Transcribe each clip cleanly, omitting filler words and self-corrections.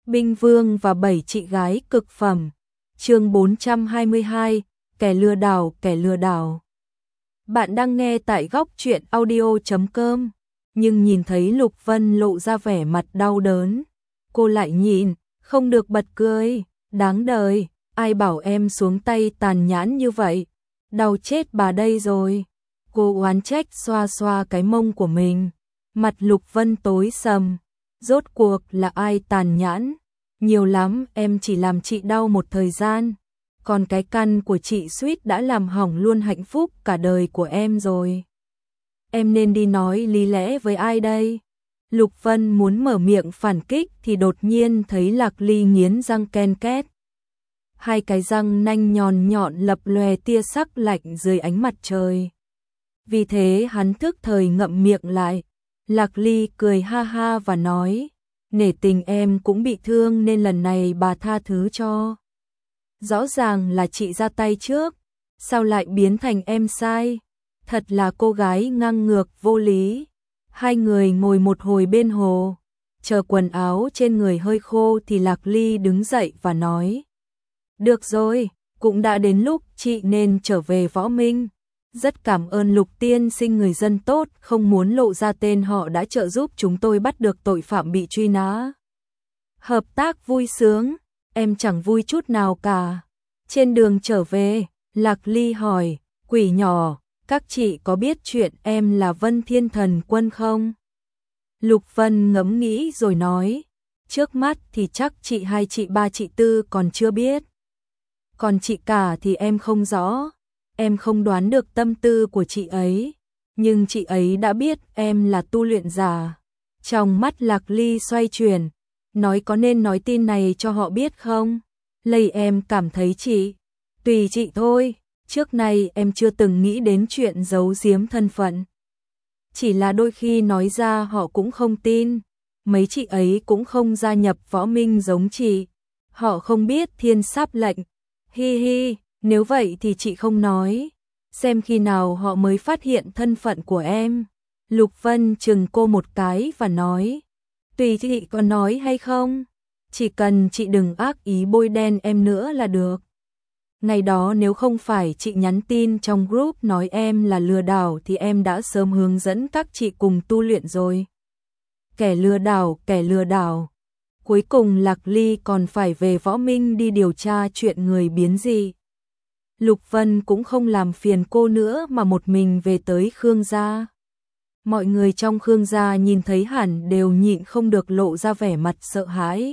Binh Vương và 7 chị gái cực phẩm. Chương 422, kẻ lừa đảo, kẻ lừa đảo. Bạn đang nghe tại góc truyện audio.com, nhưng nhìn thấy Lục Vân lộ ra vẻ mặt đau đớn, cô lại nhìn, không được bật cười, đáng đời, ai bảo em xuống tay tàn nhẫn như vậy, đau chết bà đây rồi. Cô oán trách xoa xoa cái mông của mình, mặt Lục Vân tối sầm, rốt cuộc là ai tàn nhẫn? Nhiều lắm, em chỉ làm chị đau một thời gian, còn cái căn của chị suýt đã làm hỏng luôn hạnh phúc cả đời của em rồi. Em nên đi nói lý lẽ với ai đây? Lục Vân muốn mở miệng phản kích thì đột nhiên thấy Lạc Ly nghiến răng ken két. Hai cái răng nanh nhọn nhọn lập lòe tia sắc lạnh dưới ánh mặt trời. Vì thế hắn thức thời ngậm miệng lại. Lạc Ly cười ha ha và nói, nể tình em cũng bị thương nên lần này bà tha thứ cho. Rõ ràng là chị ra tay trước, sao lại biến thành em sai? Thật là cô gái ngang ngược vô lý. Hai người ngồi một hồi bên hồ, chờ quần áo trên người hơi khô thì Lạc Ly đứng dậy và nói, được rồi, cũng đã đến lúc chị nên trở về Võ Minh. Rất cảm ơn Lục tiên sinh người dân tốt, không muốn lộ ra tên họ đã trợ giúp chúng tôi bắt được tội phạm bị truy nã. Hợp tác vui sướng, em chẳng vui chút nào cả. Trên đường trở về, Lạc Ly hỏi, quỷ nhỏ, các chị có biết chuyện em là Vân Thiên Thần Quân không? Lục Vân ngẫm nghĩ rồi nói, trước mắt thì chắc chị hai, chị ba, chị tư còn chưa biết. Còn chị cả thì em không rõ. Em không đoán được tâm tư của chị ấy, nhưng chị ấy đã biết em là tu luyện giả. Trong mắt Lạc Ly xoay chuyển, nói có nên nói tin này cho họ biết không? Lây em cảm thấy tùy chị thôi, trước nay em chưa từng nghĩ đến chuyện giấu giếm thân phận. Chỉ là đôi khi nói ra họ cũng không tin, mấy chị ấy cũng không gia nhập Võ Minh giống chị, họ không biết thiên sáp lệnh, hi hi. Nếu vậy thì chị không nói, xem khi nào họ mới phát hiện thân phận của em. Lục Vân chừng cô một cái và nói, tùy chị có nói hay không, chỉ cần chị đừng ác ý bôi đen em nữa là được. Ngày đó nếu không phải chị nhắn tin trong group nói em là lừa đảo thì em đã sớm hướng dẫn các chị cùng tu luyện rồi. Kẻ lừa đảo, kẻ lừa đảo. Cuối cùng Lạc Ly còn phải về Võ Minh đi điều tra chuyện người biến dị. Lục Vân cũng không làm phiền cô nữa mà một mình về tới Khương gia. Mọi người trong Khương gia nhìn thấy hẳn đều nhịn không được lộ ra vẻ mặt sợ hãi.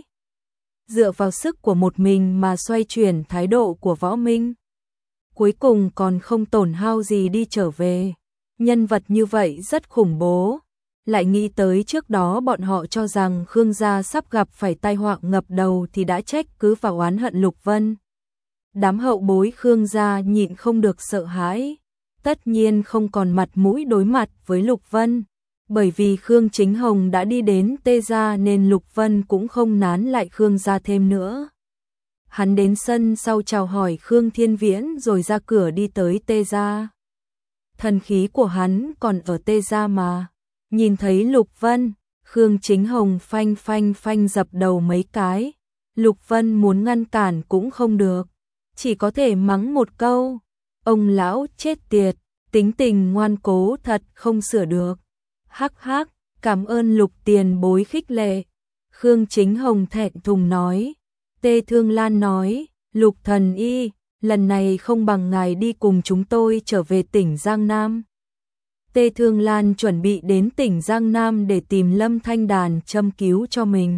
Dựa vào sức của một mình mà xoay chuyển thái độ của Võ Minh. Cuối cùng còn không tổn hao gì đi trở về. Nhân vật như vậy rất khủng bố. Lại nghĩ tới trước đó bọn họ cho rằng Khương gia sắp gặp phải tai họa ngập đầu thì đã trách cứ và oán hận Lục Vân. Đám hậu bối Khương gia nhịn không được sợ hãi, tất nhiên không còn mặt mũi đối mặt với Lục Vân, bởi vì Khương Chính Hồng đã đi đến Tê gia nên Lục Vân cũng không nán lại Khương gia thêm nữa. Hắn đến sân sau chào hỏi Khương Thiên Viễn rồi ra cửa đi tới Tê gia. Thần khí của hắn còn ở Tê gia mà, nhìn thấy Lục Vân, Khương Chính Hồng phanh phanh phanh dập đầu mấy cái, Lục Vân muốn ngăn cản cũng không được. Chỉ có thể mắng một câu, ông lão chết tiệt, tính tình ngoan cố thật không sửa được. Hắc hắc, cảm ơn Lục tiền bối khích lệ. Khương Chính Hồng thẹn thùng nói. Tê Thương Lan nói, Lục thần y, lần này không bằng ngài đi cùng chúng tôi trở về tỉnh Giang Nam. Tê Thương Lan chuẩn bị đến tỉnh Giang Nam để tìm Lâm Thanh Đàn châm cứu cho mình.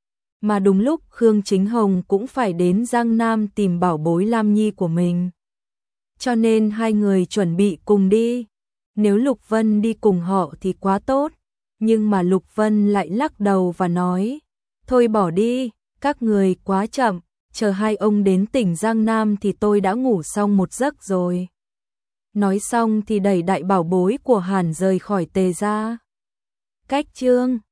Mà đúng lúc Khương Chính Hồng cũng phải đến Giang Nam tìm bảo bối Lam Nhi của mình. Cho nên hai người chuẩn bị cùng đi. Nếu Lục Vân đi cùng họ thì quá tốt. Nhưng mà Lục Vân lại lắc đầu và nói, thôi bỏ đi, các người quá chậm, chờ hai ông đến tỉnh Giang Nam thì tôi đã ngủ xong một giấc rồi. Nói xong thì đẩy đại bảo bối của Hàn rời khỏi Tề gia. Cách chương